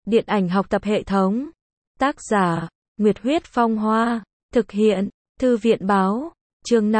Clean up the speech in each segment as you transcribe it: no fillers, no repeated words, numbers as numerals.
Điện ảnh học tập hệ thống. Tác giả, Nguyệt Huyết Phong Hoa. Thực hiện, Thư viện Báo. Chương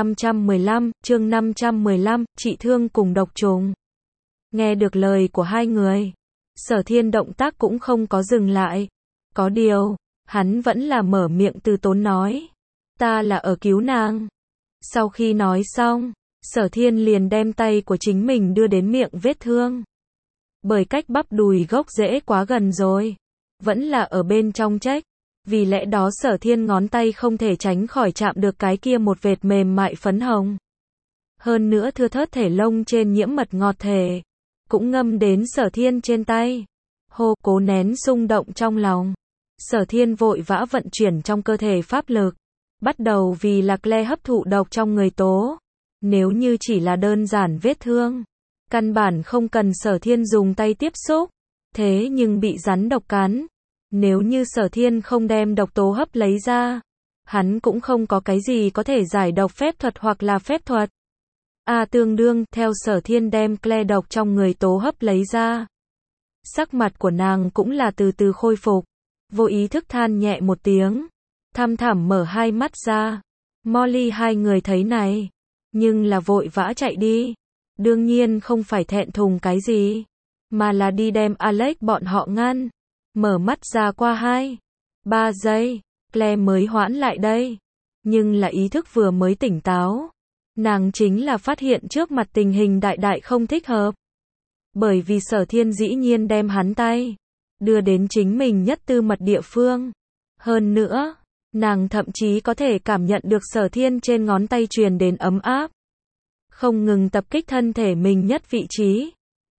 515, trị thương cùng độc trùng. Nghe được lời của hai người, Sở Thiên động tác cũng không có dừng lại. Có điều, hắn vẫn là mở miệng từ tốn nói. Ta là ở cứu nàng. Sau khi nói xong, Sở Thiên liền đem tay của chính mình đưa đến miệng vết thương. Bởi cách bắp đùi gốc rễ quá gần rồi, vẫn là ở bên trong trách. Vì lẽ đó Sở Thiên ngón tay không thể tránh khỏi chạm được cái kia một vệt mềm mại phấn hồng. Hơn nữa thưa thớt thể lông trên nhiễm mật ngọt thể, cũng ngâm đến Sở Thiên trên tay. Hô, cố nén xung động trong lòng. Sở Thiên vội vã vận chuyển trong cơ thể pháp lực. Bắt đầu vì là Claire hấp thụ độc trong người tố. Nếu như chỉ là đơn giản vết thương, căn bản không cần Sở Thiên dùng tay tiếp xúc. Thế nhưng bị rắn độc cắn, nếu như Sở Thiên không đem độc tố hấp lấy ra, hắn cũng không có cái gì có thể giải độc phép thuật hoặc là phép thuật. Tương đương, theo Sở Thiên đem Claire độc trong người tố hấp lấy ra. Sắc mặt của nàng cũng là từ từ khôi phục. Vô ý thức than nhẹ một tiếng. Thăm thẳm mở hai mắt ra. Molly hai người thấy này, nhưng là vội vã chạy đi. Đương nhiên không phải thẹn thùng cái gì, mà là đi đem Alex bọn họ ngăn. Mở mắt ra qua 2-3 giây, Claire mới hoãn lại đây. Nhưng là ý thức vừa mới tỉnh táo, nàng chính là phát hiện trước mặt tình hình đại không thích hợp. Bởi vì Sở Thiên dĩ nhiên đem hắn tay đưa đến chính mình nhất tư mật địa phương. Hơn nữa, nàng thậm chí có thể cảm nhận được Sở Thiên trên ngón tay truyền đến ấm áp, không ngừng tập kích thân thể mình nhất vị trí.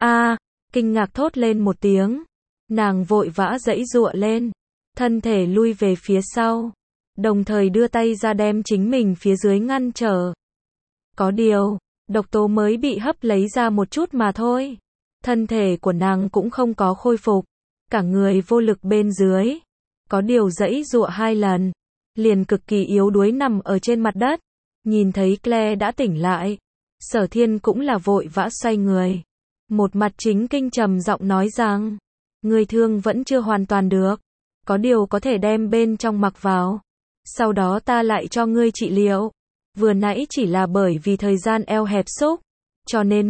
Kinh ngạc thốt lên một tiếng. Nàng vội vã giãy giụa lên, thân thể lui về phía sau, đồng thời đưa tay ra đem chính mình phía dưới ngăn trở. Có điều, độc tố mới bị hấp lấy ra một chút mà thôi. Thân thể của nàng cũng không có khôi phục, cả người vô lực bên dưới. Có điều giãy giụa 2 lần, liền cực kỳ yếu đuối nằm ở trên mặt đất. Nhìn thấy Claire đã tỉnh lại, Sở Thiên cũng là vội vã xoay người. Một mặt chính kinh trầm giọng nói rằng, người thương vẫn chưa hoàn toàn được, có điều có thể đem bên trong mặc vào, sau đó ta lại cho ngươi trị liệu. Vừa nãy chỉ là bởi vì thời gian eo hẹp xúc, cho nên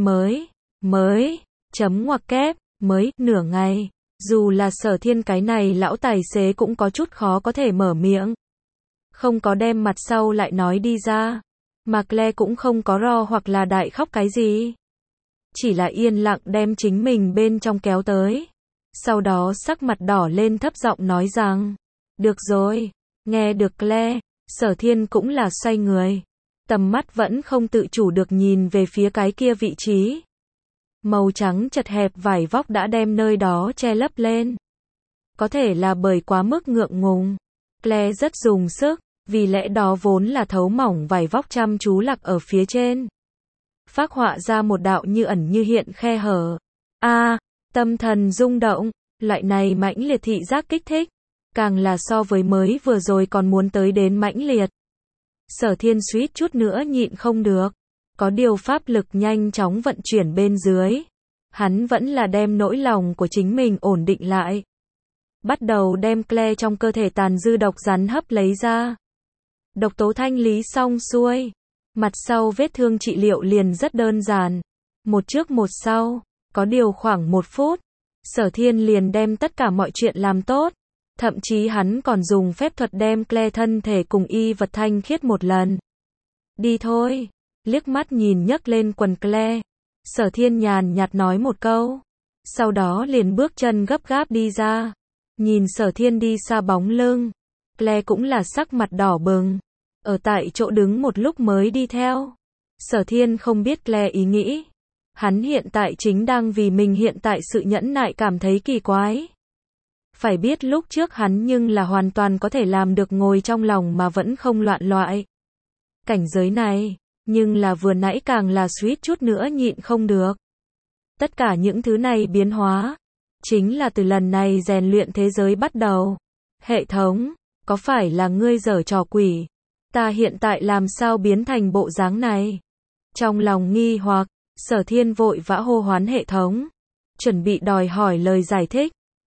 mới, chấm ngoặc kép, mới, nửa ngày. Dù là Sở Thiên cái này lão tài xế cũng có chút khó có thể mở miệng. Không có đem mặt sau lại nói đi ra. Mà Claire cũng không có ro hoặc là đại khóc cái gì. Chỉ là yên lặng đem chính mình bên trong kéo tới. Sau đó sắc mặt đỏ lên thấp giọng nói rằng, được rồi. Nghe được Claire, Sở Thiên cũng là xoay người. Tầm mắt vẫn không tự chủ được nhìn về phía cái kia vị trí. Màu trắng chật hẹp vải vóc đã đem nơi đó che lấp lên. Có thể là bởi quá mức ngượng ngùng, Claire rất dùng sức, vì lẽ đó vốn là thấu mỏng vải vóc chăm chú lặc ở phía trên. Phác họa ra một đạo như ẩn như hiện khe hở. Tâm thần rung động, loại này mãnh liệt thị giác kích thích, càng là so với mới vừa rồi còn muốn tới đến mãnh liệt. Sở Thiên suýt chút nữa nhịn không được. Có điều pháp lực nhanh chóng vận chuyển bên dưới. Hắn vẫn là đem nỗi lòng của chính mình ổn định lại. Bắt đầu đem Claire trong cơ thể tàn dư độc rắn hấp lấy ra. Độc tố thanh lý xong xuôi. Mặt sau vết thương trị liệu liền rất đơn giản. Một trước một sau. Có điều khoảng 1 phút. Sở Thiên liền đem tất cả mọi chuyện làm tốt. Thậm chí hắn còn dùng phép thuật đem Claire thân thể cùng y vật thanh khiết một lần. Đi thôi. Liếc mắt nhìn nhấc lên quần Claire, Sở Thiên nhàn nhạt nói một câu. Sau đó liền bước chân gấp gáp đi ra. Nhìn Sở Thiên đi xa bóng lưng, Claire cũng là sắc mặt đỏ bừng. Ở tại chỗ đứng một lúc mới đi theo. Sở Thiên không biết Claire ý nghĩ. Hắn hiện tại chính đang vì mình hiện tại sự nhẫn nại cảm thấy kỳ quái. Phải biết lúc trước hắn nhưng là hoàn toàn có thể làm được ngồi trong lòng mà vẫn không loạn loại. Cảnh giới này, nhưng là vừa nãy càng là suýt chút nữa nhịn không được. Tất cả những thứ này biến hóa, chính là từ lần này rèn luyện thế giới bắt đầu. Hệ thống, có phải là ngươi giở trò quỷ? Ta hiện tại làm sao biến thành bộ dáng này? Trong lòng nghi hoặc, Sở Thiên vội vã hô hoán hệ thống, chuẩn bị đòi hỏi lời giải thích.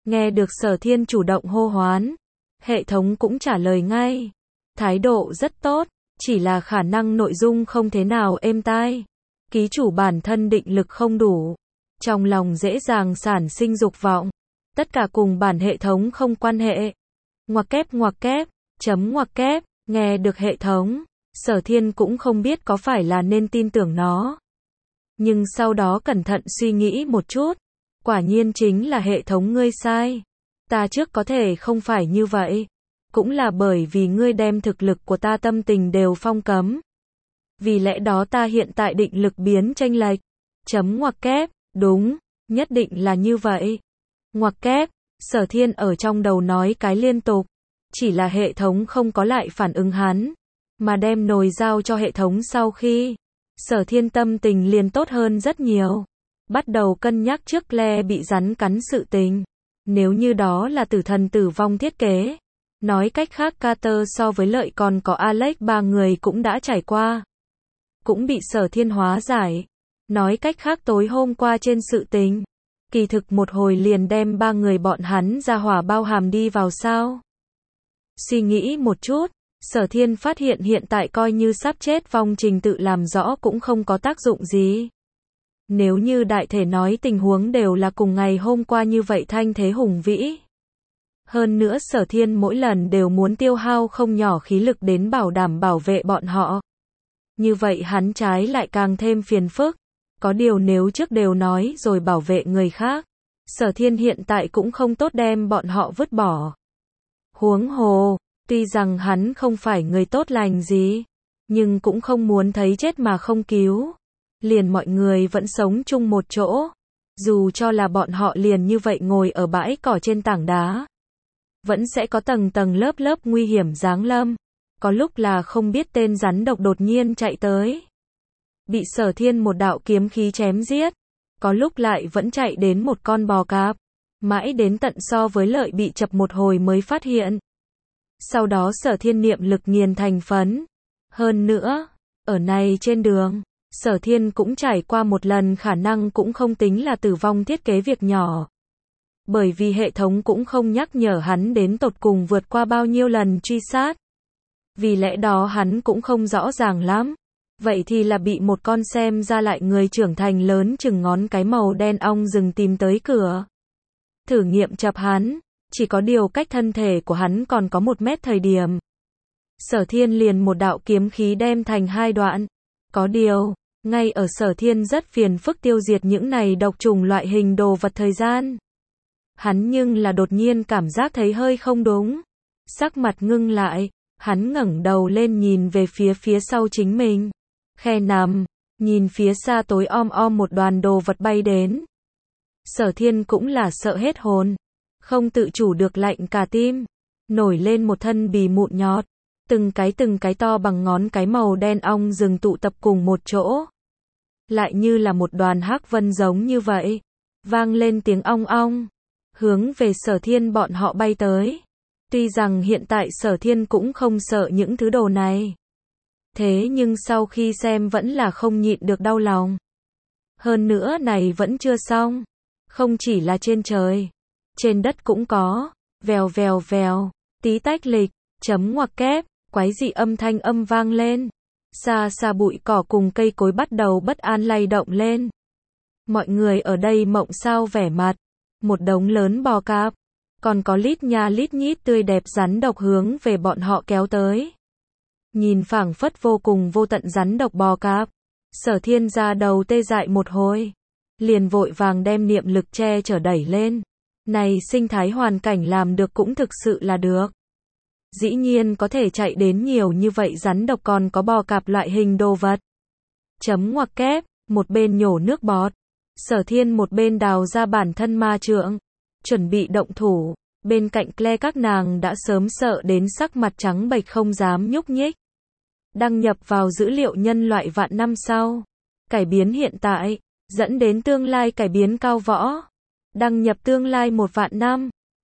Nghe được Sở Thiên chủ động hô hoán, hệ thống cũng trả lời ngay. Thái độ rất tốt, chỉ là khả năng nội dung không thế nào êm tai. Ký chủ bản thân định lực không đủ, trong lòng dễ dàng sản sinh dục vọng. Tất cả cùng bản hệ thống không quan hệ. Ngoặc kép, chấm ngoặc kép, nghe được hệ thống, Sở Thiên cũng không biết có phải là nên tin tưởng nó. Nhưng sau đó cẩn thận suy nghĩ một chút, quả nhiên chính là hệ thống ngươi sai. Ta trước có thể không phải như vậy, cũng là bởi vì ngươi đem thực lực của ta tâm tình đều phong cấm. Vì lẽ đó ta hiện tại định lực biến chênh lệch. Chấm ngoặc kép, đúng, nhất định là như vậy. Ngoặc kép, Sở Thiên ở trong đầu nói cái liên tục, chỉ là hệ thống không có lại phản ứng hắn, mà đem nồi giao cho hệ thống sau khi, Sở Thiên tâm tình liền tốt hơn rất nhiều. Bắt đầu cân nhắc trước Claire bị rắn cắn sự tình. Nếu như đó là tử thần tử vong thiết kế. Nói cách khác Carter so với Lợi còn có Alex ba người cũng đã trải qua. Cũng bị Sở Thiên hóa giải. Nói cách khác tối hôm qua trên sự tình. Kỳ thực một hồi liền đem ba người bọn hắn ra hỏa bao hàm đi vào sao. Suy nghĩ một chút, Sở Thiên phát hiện hiện tại coi như sắp chết vong trình tự làm rõ cũng không có tác dụng gì. Nếu như đại thể nói tình huống đều là cùng ngày hôm qua như vậy thanh thế hùng vĩ. Hơn nữa Sở Thiên mỗi lần đều muốn tiêu hao không nhỏ khí lực đến bảo đảm bảo vệ bọn họ. Như vậy hắn trái lại càng thêm phiền phức. Có điều nếu trước đều nói rồi bảo vệ người khác, Sở Thiên hiện tại cũng không tốt đem bọn họ vứt bỏ. Huống hồ, tuy rằng hắn không phải người tốt lành gì, nhưng cũng không muốn thấy chết mà không cứu. Liền mọi người vẫn sống chung một chỗ, dù cho là bọn họ liền như vậy ngồi ở bãi cỏ trên tảng đá. Vẫn sẽ có tầng tầng lớp lớp nguy hiểm giáng lâm, có lúc là không biết tên rắn độc đột nhiên chạy tới. Bị Sở Thiên một đạo kiếm khí chém giết, có lúc lại vẫn chạy đến một con bò cạp, mãi đến tận so với Lợi bị chập một hồi mới phát hiện. Sau đó Sở Thiên niệm lực nghiền thành phấn. Hơn nữa, ở này trên đường, Sở Thiên cũng trải qua một lần khả năng cũng không tính là tử vong thiết kế việc nhỏ. Bởi vì hệ thống cũng không nhắc nhở hắn đến tột cùng vượt qua bao nhiêu lần truy sát. Vì lẽ đó hắn cũng không rõ ràng lắm. Vậy thì là bị một con xem ra lại người trưởng thành lớn chừng ngón cái màu đen ong rừng tìm tới cửa. Thử nghiệm chập hắn, chỉ có điều cách thân thể của hắn còn có 1 mét thời điểm. Sở Thiên liền một đạo kiếm khí đem thành 2 đoạn. Có điều, ngay ở Sở Thiên rất phiền phức tiêu diệt những này độc trùng loại hình đồ vật thời gian. Hắn nhưng là đột nhiên cảm giác thấy hơi không đúng. Sắc mặt ngưng lại, hắn ngẩng đầu lên nhìn về phía sau chính mình. Khe nằm, nhìn phía xa tối om một đoàn đồ vật bay đến. Sở Thiên cũng là sợ hết hồn, không tự chủ được lạnh cả tim, nổi lên một thân bì mụn nhọt, từng cái to bằng ngón cái màu đen ong rừng tụ tập cùng một chỗ. Lại như là một đoàn hắc vân giống như vậy, vang lên tiếng ong ong, hướng về Sở Thiên bọn họ bay tới. Tuy rằng hiện tại Sở Thiên cũng không sợ những thứ đồ này. Thế nhưng sau khi xem vẫn là không nhịn được đau lòng. Hơn nữa này vẫn chưa xong. Không chỉ là trên trời, trên đất cũng có. Vèo, tí tách lịch, chấm ngoặc kép, quái dị âm thanh âm vang lên. Xa xa bụi cỏ cùng cây cối bắt đầu bất an lay động lên. Mọi người ở đây mộng sao vẻ mặt. Một đống lớn bò cạp. Còn có lít nha lít nhít tươi đẹp rắn độc hướng về bọn họ kéo tới. Nhìn phảng phất vô cùng vô tận rắn độc bò cạp. Sở Thiên ra đầu tê dại một hồi. Liền vội vàng đem niệm lực che chở đẩy lên. Này sinh thái hoàn cảnh làm được cũng thực sự là được. Dĩ nhiên có thể chạy đến nhiều như vậy rắn độc còn có bò cạp loại hình đồ vật. Chấm ngoặc kép, một bên nhổ nước bọt. Sở Thiên một bên đào ra bản thân ma trượng. Chuẩn bị động thủ. Bên cạnh Claire các nàng đã sớm sợ đến sắc mặt trắng bệch không dám nhúc nhích. Đăng nhập vào dữ liệu nhân loại vạn năm sau. Cải biến hiện tại, dẫn đến tương lai cải biến cao võ. Đăng nhập tương lai 1 vạn năm.